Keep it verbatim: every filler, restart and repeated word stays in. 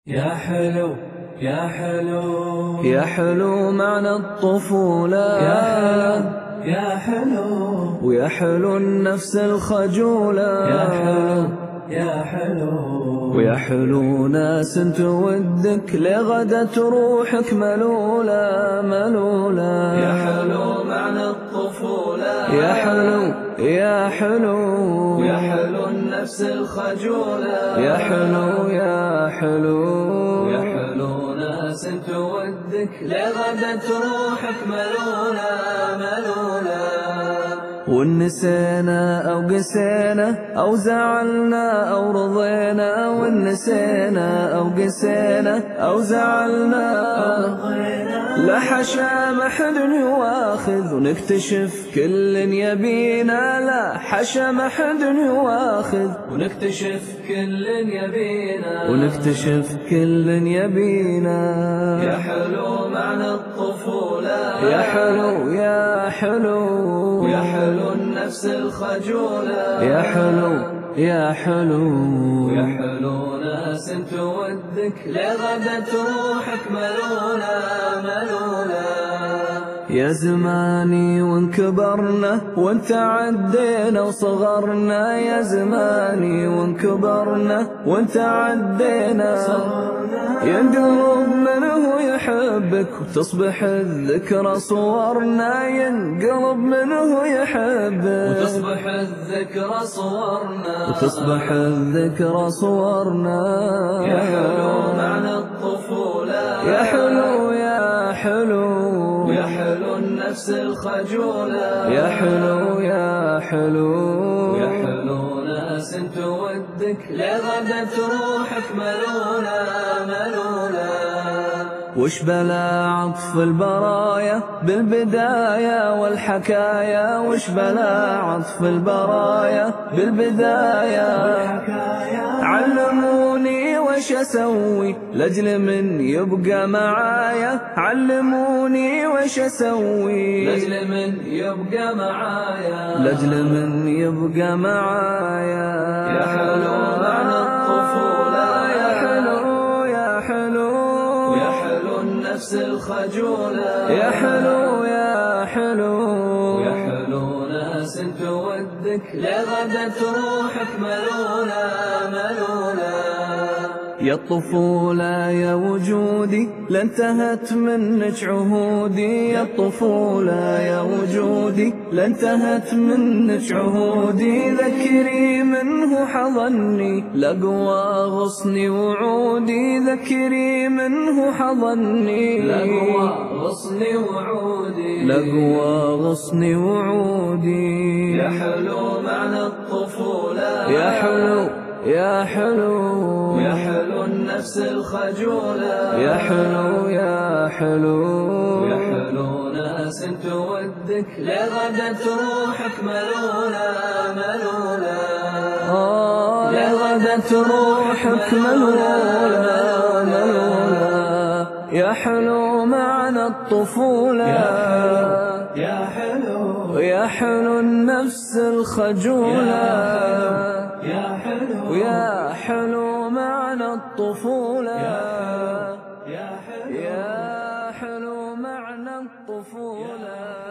يا حلو يا حلو يا حلو معنى الطفولة، يا حلو يا حلو ويا حلو النفس الخجولة، يا حلو يا حلو ويا حلو ناس تودك لغدت روحك ملولة ملولة. يا حلو معنى الطفولة، يا حلو يا حلو ويا حلو النفس الخجولة، يا حلو يا حلو يا حلو ناس تودك لغدت روحك ملولة ملولة. ونسينا أو قسينا أو زعلنا أو رضينا، ونسينا أو قسينا أو زعلنا لا حشا ما حد يواخذ، ونكتشف كل يبينا. لا حشا ما حد يواخذ، ونكتشف كل يبينا، ونكتشف كل يبينا. يا حلو معنى الطفولة، يا حلو يا حلو ويا حلو النفس الخجولة، يا حلو يا حلو ويا حلو ناس تودك لغدت روحك ملولة ملولة. يا زماني وان كبرنا وان تعدينا وصغرنا، يا زماني وان كبرنا وان تعدينا، ينقلب منه يحبك وتصبح الذكرى صورنا، ينقلب منه يحبك وتصبح الذكرى صورنا، وتصبح الذكرى صورنا. يا حلو معنى الطفولة، يا حلو يا حلو ويا حلو النفس الخجولة، يا حلو يا حلو يا حلو ناس تودك لغدت روحك ملولة ملولة. وش بلا عطف البرايا بالبداية والحكاية، وش بلا عطف البرايا بالبداية. علموني وش اسوي لاجل من يبقى معايا، علموني وش اسوي لاجل من يبقى معايا، لاجل من يبقى معايا. يا حلو معنى الطفولة، يا حلو يا حلو يا حلو النفس الخجولة، يا حلو يا حلو يا حلو ناس تودك لغدت روحك ملولة ملولة. يا الطفولة يا وجودي لانتهت منك عهودي، يا الطفولة يا وجودي لانتهت منك عهودي. ذكري منه حضني لقوى غصني وعودي، ذكري منه حضني لقوى غصني وعودي، لقوى غصني وعودي. يا حلو معنى الطفولة، يا حلو يا حلو يا حلو النفس الخجولة، يا حلو يا حلو يا حلو ناس تودك لغدت روحك ملولة ملولة. لغدت روحك ملولة ملولة. يا حلو معنى الطفولة، يا حلو يا حلو النفس الخجولة، يا حلو يا حلو معنى الطفولة، يا حلو يا حلو معنى الطفولة.